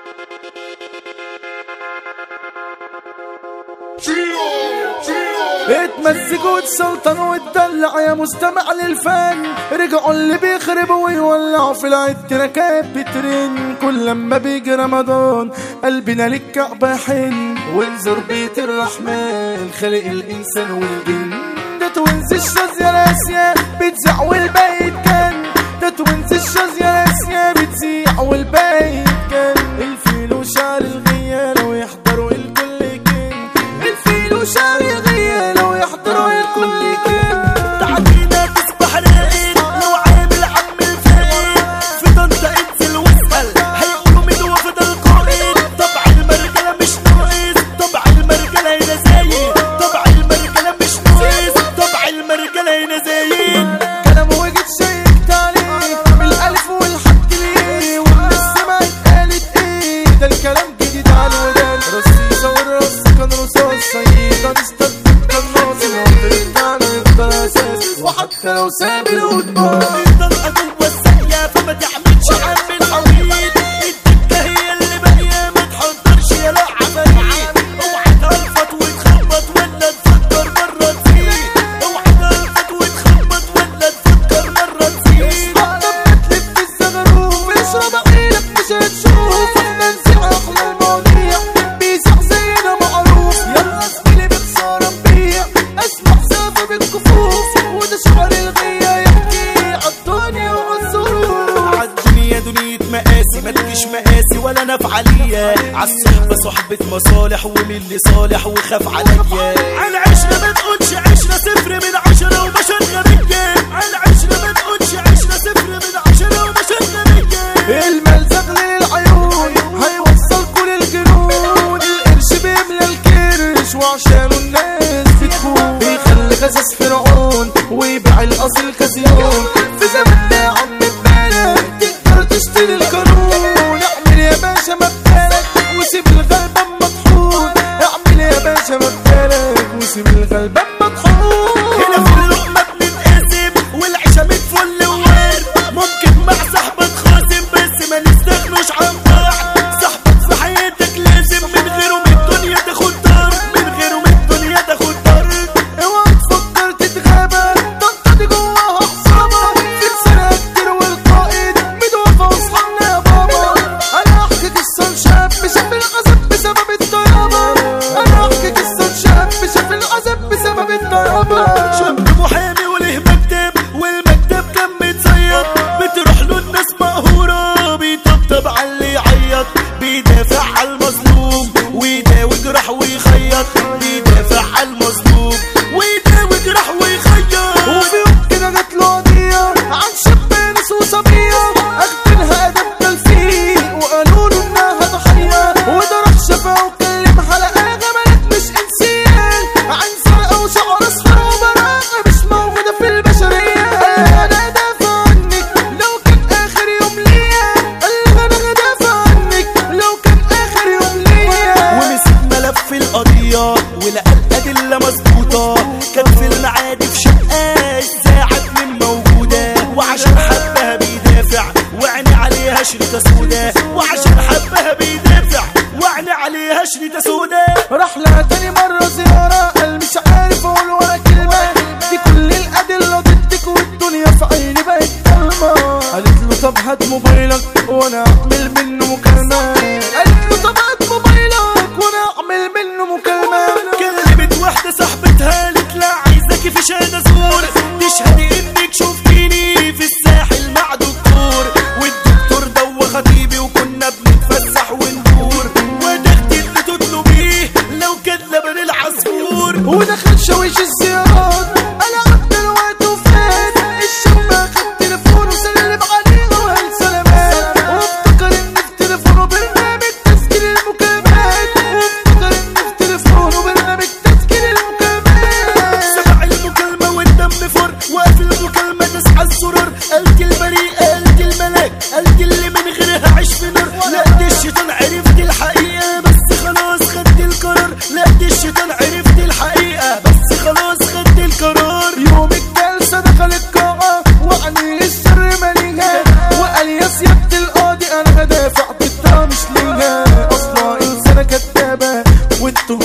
اتمزج وتسلطن وتدلع يا مستمع للفن. رجعوا اللي بيخربوا ويولعوا في العيد تراكات بترن. كل لما بيجي رمضان قلبنا للكعبة يحن. وانظر بيت الرحمن خلق الانسان والجن. ده توينز الشاذ يا راسيا بتزيع والباقي يتكن. ده توينز الشاذ يا راسيا بتزيع والباقي يتكن. الفيل وشعر الغيال ويحضروا الكل يكن. الفيل وشعر الغيال ويحضروا الكل يكن. تعدينا تصبح راقد لو عامل عم الفاقد. في طنطا انزل واسأل هيقولوا مين وفضل قائد. طبع المرجلة مش ناقص. طبع المرجلة هنا زايد. طبع المرجلة مش ناقص. طبع المرجلة هنا زايد. كلام وجد شيكت عليه بالالف والحد ليه. والناس سمعت قالت ايه ده الكلام جديد على الودان. رصيصة والرص كان رصاص سيدة نستخدم قناص. العمر بتاعنا يفضل اساس وحتى لو ساب القدام. الطلقة جوه الساقية فما تعملش عم العويد. الدكة هي اللي باقية ما تحضرش يا لا عفاريت. اوعى تلفت وتخبط ولا تفكر مرة تزيد. اوعى تلفت وتخبط ولا تفكر مرة تزيد. لما تلف الزغروف اشرب عينك مش هتشوف. احنا نسيع احلى المواضيع بيسع زينا معروف. يلا زميلي بخسارة نبيع اسمع سافة بالكفوف. وده شعر الغية يحكي عالدنيا وعالظروف. عالدنيا دنيا مقاسي ما تجيش مقاسي ولا نفعلية. عالصحبة صحبة مصالح ومين اللي صالح وخاف عليا. عالعشرة ما تقولش عشرة 0 من 10 وبشر غبية. عالعشرة ما تقولش عشرة 0 من 10 وبشر غبية. المال زغل العيون هيوصلكوا للجنون. القرش بيملى الكرش وعشانه الناس بتخون. بيخلي غزاز فرعون ويبيع الاصل كزيون. في زماننا يا عم ببالك تقدر تشتري القانون. اعمل يا باشا مبدالك وسيب الغلبان مطحون. اعمل يا باشا مبدالك وسيب الغلبان مطحون. هنا في اللقمة بنتقاسم والعيشة متفل وورد. ممكن مع صاحبك خاصم بس ما نستغنوش عن بعض. صاحبك في حياتك لازم من غيره من الدنيا تاخد طرد. من غيره من الدنيا تاخد طرد. اوعى تفكر تتغابى طنطا دي جواها عصابة. في رسالة كتير والقائد متوفى واصحابنا يا بابا. انا احكي قصة لشاب شاف العذاب بسبب الطيابة. انا احكي قصة لشاب شاف العذاب بسبب الطيابة. شاب محامي وله مكتب والمكتب كان متصيد. بتروح له الناس مقهورة بيطبطب على اللي يعيط. بيدافع على المظلوم ويداوي جراح ويخيط. بيدافع على المظلوم ويداوي جراح ويخيط. وفي يوم كده جات له قضية عن شاب ناس وصبية. اخدينها ادب تلفيق وقالوا له انها ضحية. وده راح شافها وكلم حلقة جمالات مش انسية. عن زرقاء وشعر اصفر وبراءة مش موجودة في البشرية. انا دافع عنك لو كان اخر يوم ليا. انا دافع عنك لو كان اخر يوم ليا. ومسك ملف القضية ولقى الأدلة مظبوطة. كان في المعادي في شقة الساعة 2 موجودة. وعشان حبها بيدافع وعني عليها شريطة سودا. وعشان حبها بيدافع وعني عليها شريطة سودا. راح لها تاني مرة زيارة قال مش عارف اقول ولا كلمة. دي كل الأدلة ضدك والدنيا في عيني بقت ضلمة. قالت له طب هات موبايلك وانا اعمل منه مكالمة. قالت له طب هات موبايلك وانا اعمل منه مكالمة. كلمت واحدة صاحبتها قالت لا عايزاكي في شهادة زور. تشهدي انك شفتيني في الساحل مع دكتور. والدكتور ده خطيبي وكنا بنتفسح وندور. ودختي اللي تطلبيه لو كان لبن العصفور. ودخل شويش الزيارات انا عدى الوقت وفات. الشاب اخد تليفونه وسلم عليه وقال سلامات. وافتكر ان في تليفونه برنامج تسجيل المكالمات. وافتكر ان في تليفونه برنامج تسجيل المكالمات. سمع المكالمة والدم فر. وقف المكالمة تسعى السرور. قلت البريئة قلت الملاك قلت اللي من غيرها عيش في نار. لا دي الشيطان عرفت الحقيقة بس خلاص خدت القرار. لا دي الشيطان عرفت الحقيقة بس خلاص خدت القرار. يوم الجلسة دخل القاعة وعني السر مليها. وقال يا سيادة القاضي انا هدافع ضدها مش ليها.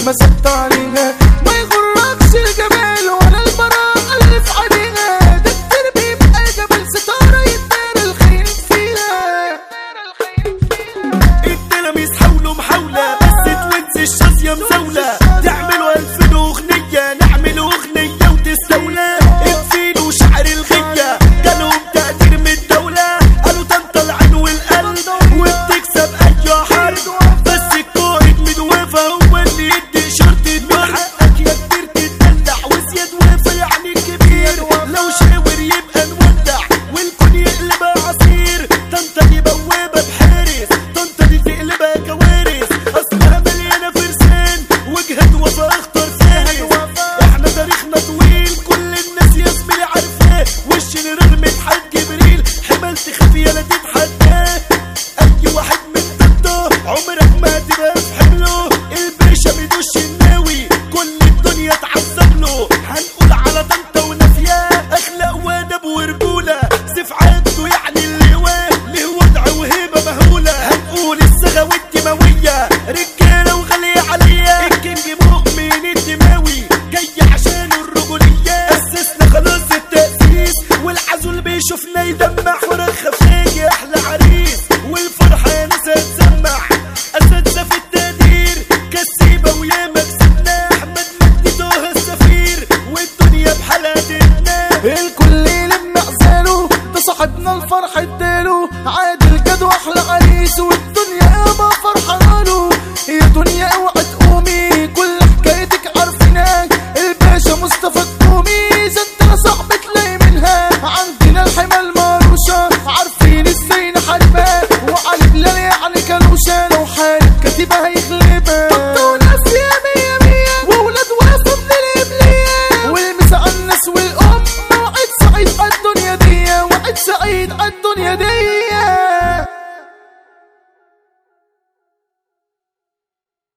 مسكت